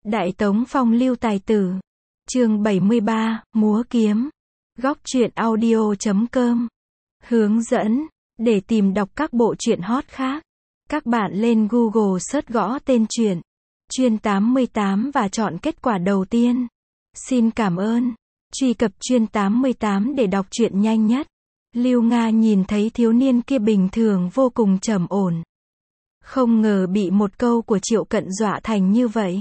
Đại Tống phong lưu tài tử. Chương 73, múa kiếm. Góc truyện audio.com. Hướng dẫn. Để tìm đọc các bộ truyện hot khác, các bạn lên Google search gõ tên truyện Chuyên 88 và chọn kết quả đầu tiên. Xin cảm ơn. Truy cập Chuyên 88 để đọc truyện nhanh nhất. Lưu Nga nhìn thấy thiếu niên kia bình thường vô cùng trầm ổn. Không ngờ bị một câu của Triệu Cận dọa thành như vậy.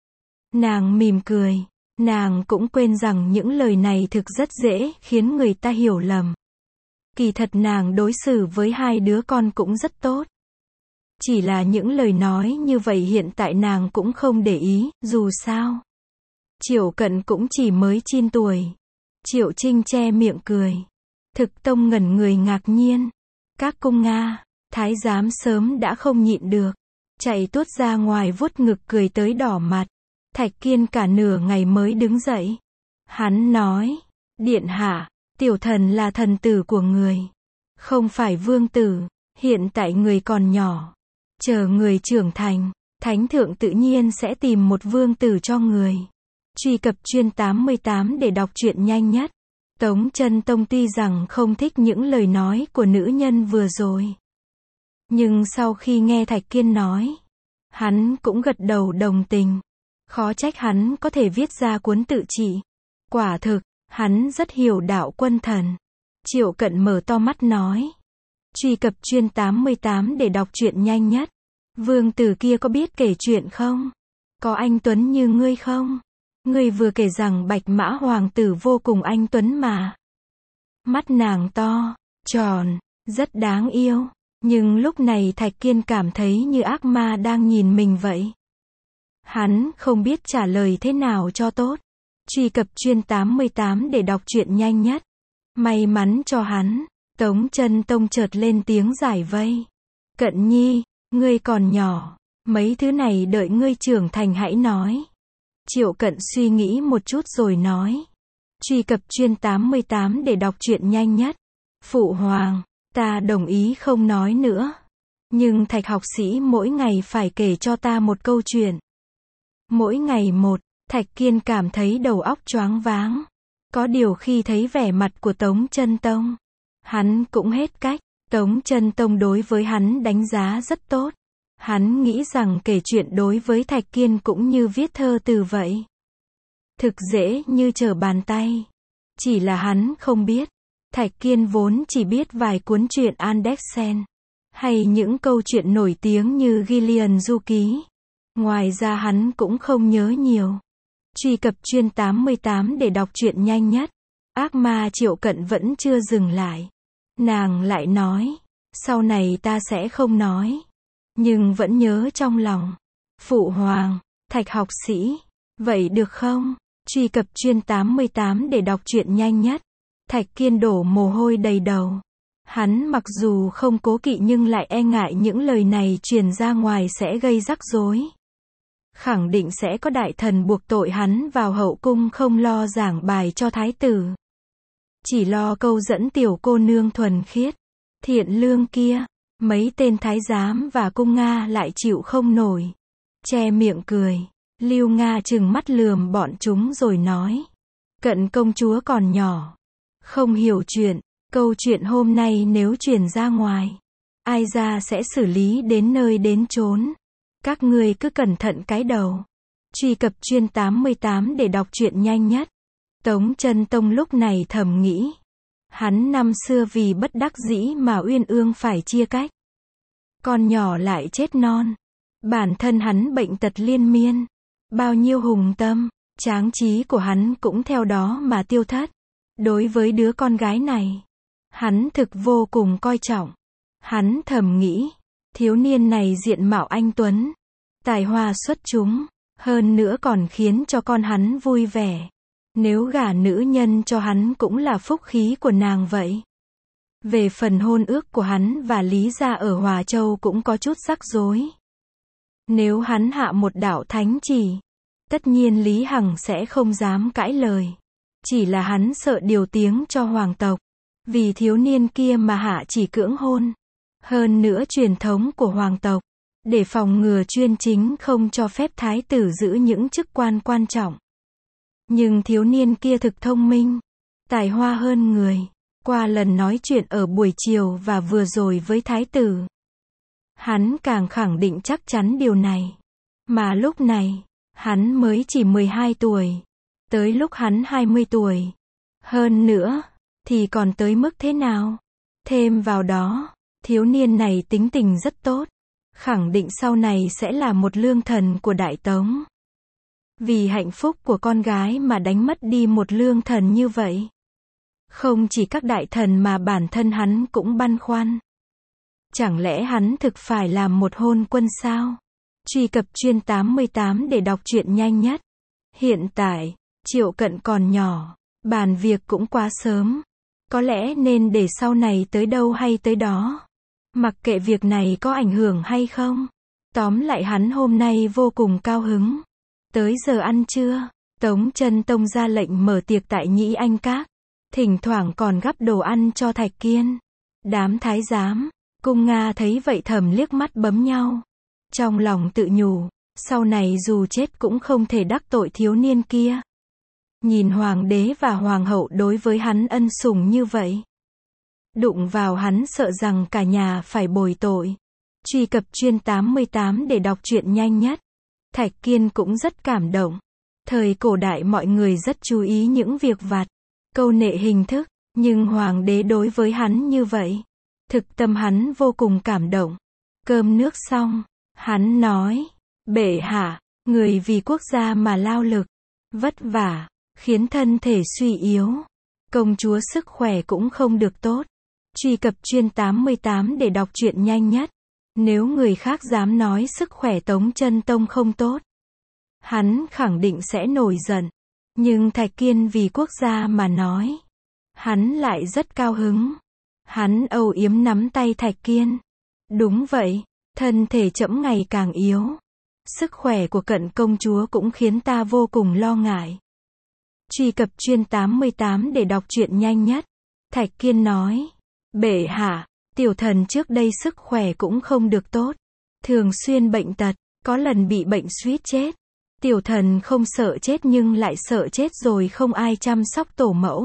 Nàng mỉm cười. Nàng cũng quên rằng những lời này thực rất dễ khiến người ta hiểu lầm. Kỳ thật nàng đối xử với hai đứa con cũng rất tốt. Chỉ là những lời nói như vậy hiện tại nàng cũng không để ý, dù sao. Triệu Cận cũng chỉ mới 9 tuổi. Triệu Trinh che miệng cười. Thực Tông ngẩn người ngạc nhiên. Các cung Nga, thái giám sớm đã không nhịn được. Chạy tuốt ra ngoài vuốt ngực cười tới đỏ mặt. Thạch Kiên cả nửa ngày mới đứng dậy. Hắn nói, điện hạ, tiểu thần là thần tử của người. Không phải vương tử, hiện tại người còn nhỏ. Chờ người trưởng thành, thánh thượng tự nhiên sẽ tìm một vương tử cho người. Truy cập Chuyên 88 để đọc truyện nhanh nhất. Tống Chân Tông tuy rằng không thích những lời nói của nữ nhân vừa rồi. Nhưng sau khi nghe Thạch Kiên nói, hắn cũng gật đầu đồng tình. Khó trách hắn có thể viết ra cuốn tự trị. Quả thực, hắn rất hiểu đạo quân thần. Triệu Cận mở to mắt nói. Truy cập Chuyên 88 để đọc truyện nhanh nhất. Vương tử kia có biết kể chuyện không? Có anh tuấn như ngươi không? Ngươi vừa kể rằng Bạch Mã hoàng tử vô cùng anh tuấn mà. Mắt nàng to, tròn, rất đáng yêu. Nhưng lúc này Thạch Kiên cảm thấy như ác ma đang nhìn mình vậy. Hắn không biết trả lời thế nào cho tốt. Truy cập Chuyên 88 để đọc truyện nhanh nhất. May mắn cho hắn, Tống Chân Tông chợt lên tiếng giải vây. Cận nhi, ngươi còn nhỏ, mấy thứ này đợi ngươi trưởng thành hãy nói. Triệu Cận suy nghĩ một chút rồi nói. Truy cập Chuyên 88 để đọc truyện nhanh nhất. Phụ hoàng, ta đồng ý không nói nữa. Nhưng Thạch học sĩ mỗi ngày phải kể cho ta một câu chuyện. Mỗi ngày một. Thạch Kiên cảm thấy đầu óc choáng váng. Có điều khi thấy vẻ mặt của Tống Chân Tông, hắn cũng hết cách. Tống Chân Tông đối với hắn đánh giá rất tốt. Hắn nghĩ rằng kể chuyện đối với Thạch Kiên cũng như viết thơ từ vậy. Thực dễ như trở bàn tay. Chỉ là hắn không biết. Thạch Kiên vốn chỉ biết vài cuốn truyện Andersen. Hay những câu chuyện nổi tiếng như Gillian Du Ký. Ngoài ra hắn cũng không nhớ nhiều. Truy cập Chuyên 88 để đọc truyện nhanh nhất. Ác ma Triệu Cận vẫn chưa dừng lại. Nàng lại nói. Sau này ta sẽ không nói. Nhưng vẫn nhớ trong lòng. Phụ hoàng, Thạch học sĩ. Vậy được không? Truy cập Chuyên 88 để đọc truyện nhanh nhất. Thạch Kiên đổ mồ hôi đầy đầu. Hắn mặc dù không cố kỵ nhưng lại e ngại những lời này truyền ra ngoài sẽ gây rắc rối. Khẳng định sẽ có đại thần buộc tội hắn vào hậu cung không lo giảng bài cho thái tử. Chỉ lo câu dẫn tiểu cô nương thuần khiết, thiện lương kia. Mấy tên thái giám và cung Nga lại chịu không nổi. Che miệng cười. Lưu Nga trừng mắt lườm bọn chúng rồi nói. Cận công chúa còn nhỏ. Không hiểu chuyện. Câu chuyện hôm nay nếu truyền ra ngoài, ai ra sẽ xử lý đến nơi đến chốn. Các ngươi cứ cẩn thận cái đầu. Truy cập Chuyên 88 để đọc truyện nhanh nhất. Tống Chân Tông lúc này thầm nghĩ. Hắn năm xưa vì bất đắc dĩ mà uyên ương phải chia cách. Con nhỏ lại chết non. Bản thân hắn bệnh tật liên miên. Bao nhiêu hùng tâm, tráng trí của hắn cũng theo đó mà tiêu thất. Đối với đứa con gái này, hắn thực vô cùng coi trọng. Hắn thầm nghĩ. Thiếu niên này diện mạo anh tuấn, tài hoa xuất chúng, hơn nữa còn khiến cho con hắn vui vẻ. Nếu gả nữ nhân cho hắn cũng là phúc khí của nàng vậy. Về phần hôn ước của hắn và Lý gia ở Hòa Châu cũng có chút rắc rối. Nếu hắn hạ một đạo thánh chỉ, tất nhiên Lý Hằng sẽ không dám cãi lời. Chỉ là hắn sợ điều tiếng cho hoàng tộc. Vì thiếu niên kia mà hạ chỉ cưỡng hôn. Hơn nữa truyền thống của hoàng tộc, để phòng ngừa chuyên chính không cho phép thái tử giữ những chức quan quan trọng. Nhưng thiếu niên kia thực thông minh, tài hoa hơn người. Qua lần nói chuyện ở buổi chiều và vừa rồi với thái tử, hắn càng khẳng định chắc chắn điều này. Mà lúc này, hắn mới chỉ 12 tuổi. Tới lúc hắn 20 tuổi. Hơn nữa, thì còn tới mức thế nào? Thêm vào đó, thiếu niên này tính tình rất tốt. Khẳng định sau này sẽ là một lương thần của Đại Tống. Vì hạnh phúc của con gái mà đánh mất đi một lương thần như vậy. Không chỉ các đại thần mà bản thân hắn cũng băn khoăn. Chẳng lẽ hắn thực phải làm một hôn quân sao? Truy cập chuyên 88 để đọc truyện nhanh nhất. Hiện tại, Triệu Cận còn nhỏ, bàn việc cũng quá sớm. Có lẽ nên để sau này tới đâu hay tới đó. Mặc kệ việc này có ảnh hưởng hay không. Tóm lại hắn hôm nay vô cùng cao hứng. Tới giờ ăn trưa, Tống Chân Tông ra lệnh mở tiệc tại Nhĩ Anh Các. Thỉnh thoảng còn gắp đồ ăn cho Thạch Kiên. Đám thái giám, cung Nga thấy vậy thầm liếc mắt bấm nhau. Trong lòng tự nhủ, sau này dù chết cũng không thể đắc tội thiếu niên kia. Nhìn hoàng đế và hoàng hậu đối với hắn ân sủng như vậy. Đụng vào hắn sợ rằng cả nhà phải bồi tội. Truy cập chuyên 88 để đọc truyện nhanh nhất. Thạch Kiên cũng rất cảm động. Thời cổ đại mọi người rất chú ý những việc vặt, câu nệ hình thức, nhưng hoàng đế đối với hắn như vậy. Thực tâm hắn vô cùng cảm động. Cơm nước xong, hắn nói, bệ hạ, người vì quốc gia mà lao lực, vất vả, khiến thân thể suy yếu. Công chúa sức khỏe cũng không được tốt. Truy cập chuyên 88 để đọc truyện nhanh nhất. Nếu người khác dám nói sức khỏe Tống Chân Tông không tốt, hắn khẳng định sẽ nổi giận. Nhưng Thạch Kiên vì quốc gia mà nói, hắn lại rất cao hứng. Hắn âu yếm nắm tay Thạch Kiên. Đúng vậy, thân thể trẫm ngày càng yếu. Sức khỏe của Cận công chúa cũng khiến ta vô cùng lo ngại. Truy cập chuyên 88 để đọc truyện nhanh nhất. Thạch Kiên nói, bệ hạ, tiểu thần trước đây sức khỏe cũng không được tốt. Thường xuyên bệnh tật, có lần bị bệnh suýt chết. Tiểu thần không sợ chết nhưng lại sợ chết rồi không ai chăm sóc tổ mẫu.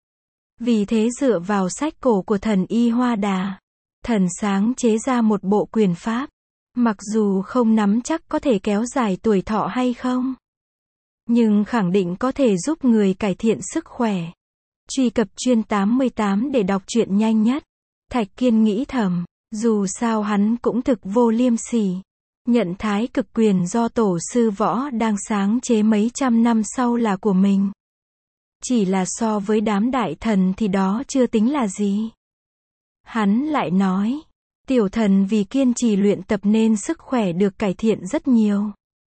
Vì thế dựa vào sách cổ của thần Y Hoa Đà, thần sáng chế ra một bộ quyền pháp. Mặc dù không nắm chắc có thể kéo dài tuổi thọ hay không, nhưng khẳng định có thể giúp người cải thiện sức khỏe. Truy cập chuyên 88 để đọc truyện nhanh nhất. Thạch Kiên nghĩ thầm, dù sao hắn cũng thực vô liêm sỉ. Nhận thái cực quyền do tổ sư võ đang sáng chế mấy trăm năm sau là của mình. Chỉ là so với đám đại thần thì đó chưa tính là gì. Hắn lại nói, tiểu thần vì kiên trì luyện tập nên sức khỏe được cải thiện rất nhiều.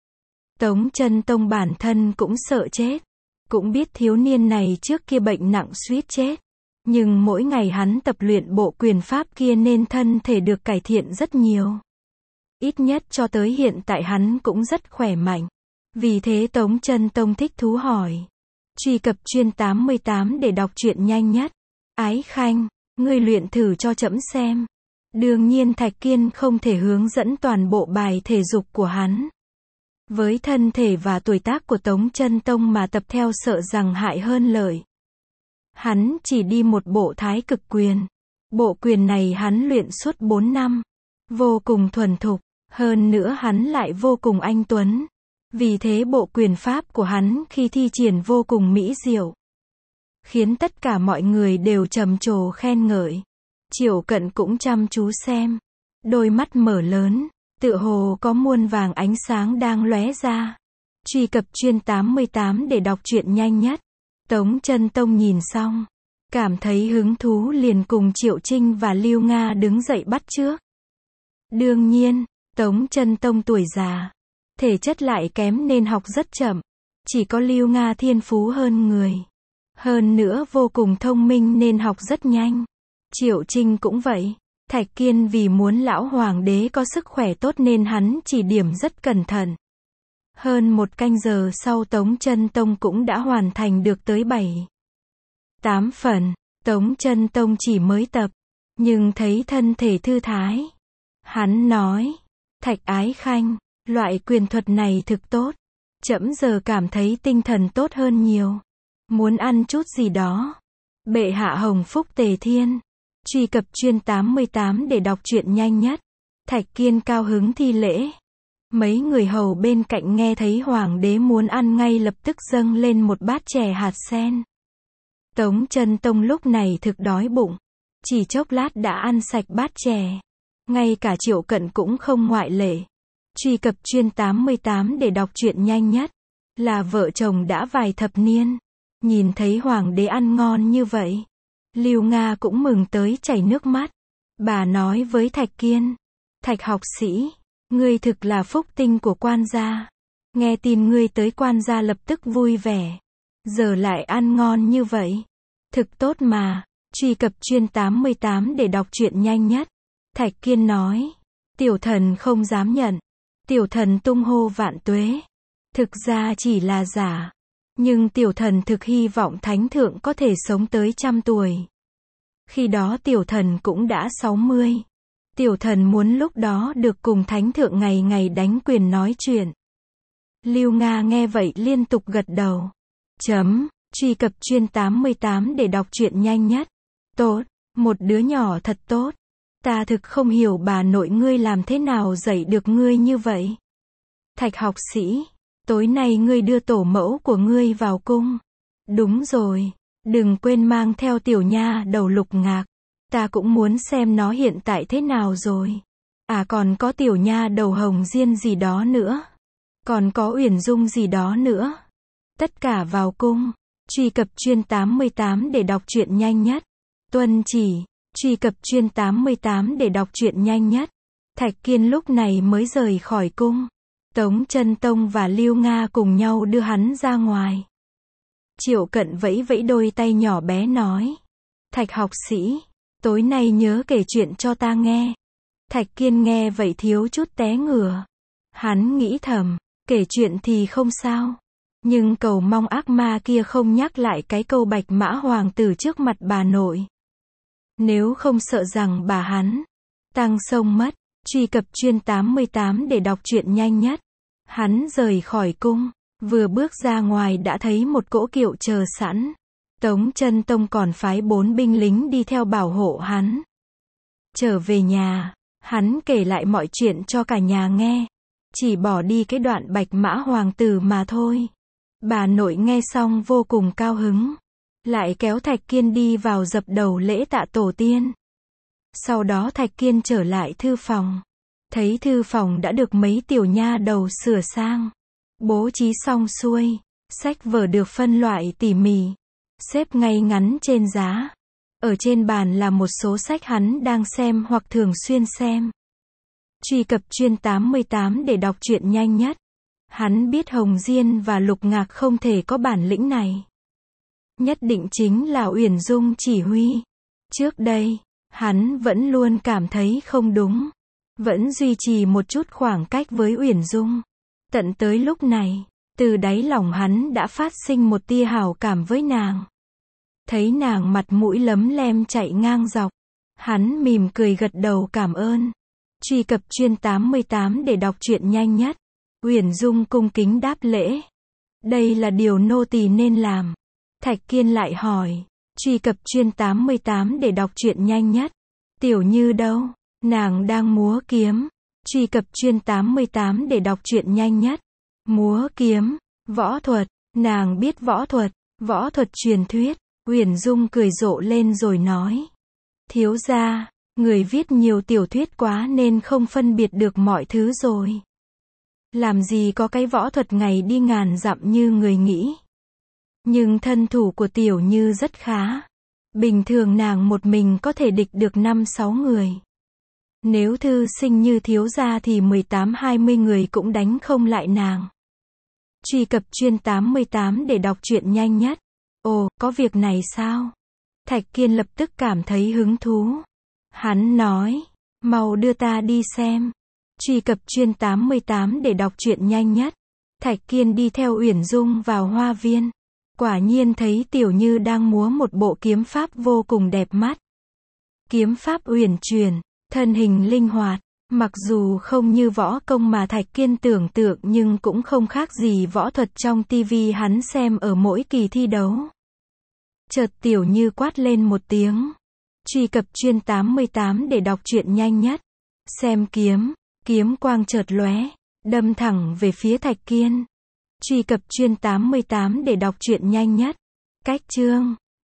Tống Chân Tông bản thân cũng sợ chết. Cũng biết thiếu niên này trước kia bệnh nặng suýt chết. Nhưng mỗi ngày hắn tập luyện bộ quyền pháp kia nên thân thể được cải thiện rất nhiều. Ít nhất cho tới hiện tại hắn cũng rất khỏe mạnh. Vì thế Tống Chân Tông thích thú hỏi. Truy cập chuyên 88 để đọc truyện nhanh nhất. Ái Khanh, ngươi luyện thử cho trẫm xem. Đương nhiên Thạch Kiên không thể hướng dẫn toàn bộ bài thể dục của hắn. Với thân thể và tuổi tác của Tống Chân Tông mà tập theo sợ rằng hại hơn lợi. Hắn chỉ đi một bộ thái cực quyền. Bộ quyền này hắn luyện suốt 4 năm. Vô cùng thuần thục. Hơn nữa hắn lại vô cùng anh tuấn. Vì thế bộ quyền pháp của hắn khi thi triển vô cùng mỹ diệu. Khiến tất cả mọi người đều trầm trồ khen ngợi. Triệu Cận cũng chăm chú xem. Đôi mắt mở lớn. Tựa hồ có muôn vàng ánh sáng đang lóe ra. Truy cập chuyên 88 để đọc truyện nhanh nhất. Tống Chân Tông nhìn xong, cảm thấy hứng thú liền cùng Triệu Trinh và Lưu Nga đứng dậy bắt chước. Đương nhiên, Tống Chân Tông tuổi già, thể chất lại kém nên học rất chậm. Chỉ có Lưu Nga thiên phú hơn người. Hơn nữa vô cùng thông minh nên học rất nhanh. Triệu Trinh cũng vậy. Thạch Kiên vì muốn lão hoàng đế có sức khỏe tốt nên hắn chỉ điểm rất cẩn thận. Hơn 1 canh giờ sau Tống Chân Tông cũng đã hoàn thành được tới 7-8 phần. Tống Chân Tông chỉ mới tập, nhưng thấy thân thể thư thái. Hắn nói, Thạch Ái Khanh, loại quyền thuật này thực tốt. Trẫm giờ cảm thấy tinh thần tốt hơn nhiều. Muốn ăn chút gì đó. Bệ hạ hồng phúc tề thiên. Truy cập chuyên 88 để đọc truyện nhanh nhất. Thạch Kiên cao hứng thi lễ. Mấy người hầu bên cạnh nghe thấy hoàng đế muốn ăn ngay lập tức dâng lên một bát chè hạt sen. Tống Chân Tông lúc này thực đói bụng. Chỉ chốc lát đã ăn sạch bát chè. Ngay cả Triệu Cận cũng không ngoại lệ. Truy cập chuyên 88 để đọc truyện nhanh nhất. Là vợ chồng đã vài thập niên. Nhìn thấy hoàng đế ăn ngon như vậy. Lưu Nga cũng mừng tới chảy nước mắt. Bà nói với Thạch Kiên. Thạch học sĩ, ngươi thực là phúc tinh của quan gia. Nghe tin ngươi tới quan gia lập tức vui vẻ. Giờ lại ăn ngon như vậy. Thực tốt mà. Truy cập chuyên 88 để đọc truyện nhanh nhất. Thạch Kiên nói. Tiểu thần không dám nhận. Tiểu thần tung hô vạn tuế. Thực ra chỉ là giả. Nhưng tiểu thần thực hy vọng thánh thượng có thể sống tới 100 tuổi. Khi đó tiểu thần cũng đã 60. Tiểu thần muốn lúc đó được cùng thánh thượng ngày ngày đánh quyền nói chuyện. Lưu Nga nghe vậy liên tục gật đầu. Truy cập chuyên 88 để đọc truyện nhanh nhất. Tốt, một đứa nhỏ thật tốt. Ta thực không hiểu bà nội ngươi làm thế nào dạy được ngươi như vậy. Thạch học sĩ, tối nay ngươi đưa tổ mẫu của ngươi vào cung. Đúng rồi, đừng quên mang theo tiểu nha đầu Lục Ngạc. Ta cũng muốn xem nó hiện tại thế nào rồi. À còn có tiểu nha đầu Hồng Diên gì đó nữa. Còn có Uyển Dung gì đó nữa. Tất cả vào cung. Truy cập chuyên 88 để đọc truyện nhanh nhất. Tuân chỉ. Truy cập chuyên 88 để đọc truyện nhanh nhất. Thạch Kiên lúc này mới rời khỏi cung. Tống Chân Tông và Lưu Nga cùng nhau đưa hắn ra ngoài. Triệu Cận vẫy vẫy đôi tay nhỏ bé nói. Thạch học sĩ, tối nay nhớ kể chuyện cho ta nghe. Thạch Kiên nghe vậy thiếu chút té ngửa. Hắn nghĩ thầm, kể chuyện thì không sao. Nhưng cầu mong ác ma kia không nhắc lại cái câu Bạch Mã hoàng tử trước mặt bà nội. Nếu không sợ rằng bà hắn tăng sông mất. Truy cập chuyên 88 để đọc truyện nhanh nhất. Hắn rời khỏi cung. Vừa bước ra ngoài đã thấy một cỗ kiệu chờ sẵn. Tống Chân Tông còn phái 4 binh lính đi theo bảo hộ hắn. Trở về nhà, hắn kể lại mọi chuyện cho cả nhà nghe. Chỉ bỏ đi cái đoạn Bạch Mã hoàng tử mà thôi. Bà nội nghe xong vô cùng cao hứng. Lại kéo Thạch Kiên đi vào dập đầu lễ tạ tổ tiên. Sau đó Thạch Kiên trở lại thư phòng. Thấy thư phòng đã được mấy tiểu nha đầu sửa sang. Bố trí xong xuôi. Sách vở được phân loại tỉ mỉ. Xếp ngay ngắn trên giá. Ở trên bàn là một số sách hắn đang xem hoặc thường xuyên xem. Truy cập chuyên 88 để đọc truyện nhanh nhất. Hắn biết Hồng Diên và Lục Ngạc không thể có bản lĩnh này. Nhất định chính là Uyển Dung chỉ huy. Trước đây, hắn vẫn luôn cảm thấy không đúng. Vẫn duy trì một chút khoảng cách với Uyển Dung. Tận tới lúc này, từ đáy lòng hắn đã phát sinh một tia hảo cảm với nàng. Thấy nàng mặt mũi lấm lem chạy ngang dọc. Hắn mỉm cười gật đầu cảm ơn. Truy cập chuyên 88 để đọc truyện nhanh nhất. Uyển Dung cung kính đáp lễ. Đây là điều nô tỳ nên làm. Thạch Kiên lại hỏi. Truy cập chuyên 88 để đọc truyện nhanh nhất. Tiểu Như đâu? Nàng đang múa kiếm. Truy cập chuyên 88 để đọc truyện nhanh nhất. Múa kiếm, võ thuật, nàng biết võ thuật truyền thuyết. Uyển Dung cười rộ lên rồi nói. Thiếu gia, người viết nhiều tiểu thuyết quá nên không phân biệt được mọi thứ rồi. Làm gì có cái võ thuật ngày đi ngàn dặm như người nghĩ. Nhưng thân thủ của Tiểu Như rất khá. Bình thường nàng một mình có thể địch được 5-6 người. Nếu thư sinh như thiếu gia thì 18-20 người cũng đánh không lại nàng. Truy cập chuyên 88 để đọc truyện nhanh nhất. Ồ, có việc này sao? Thạch Kiên lập tức cảm thấy hứng thú. Hắn nói, mau đưa ta đi xem. Truy cập chuyên 88 để đọc truyện nhanh nhất. Thạch Kiên đi theo Uyển Dung vào hoa viên. Quả nhiên thấy Tiểu Như đang múa một bộ kiếm pháp vô cùng đẹp mắt. Kiếm pháp uyển chuyển, thân hình linh hoạt, Mặc dù không như võ công mà Thạch Kiên tưởng tượng nhưng cũng không khác gì võ thuật trong tivi hắn xem ở mỗi kỳ thi đấu. Chợt Tiểu Như quát lên một tiếng. Truy cập chuyên 88 để đọc truyện nhanh nhất. Xem kiếm, kiếm quang chợt lóe, đâm thẳng về phía Thạch Kiên. Truy cập chuyên 88 để đọc truyện nhanh nhất. Cách chương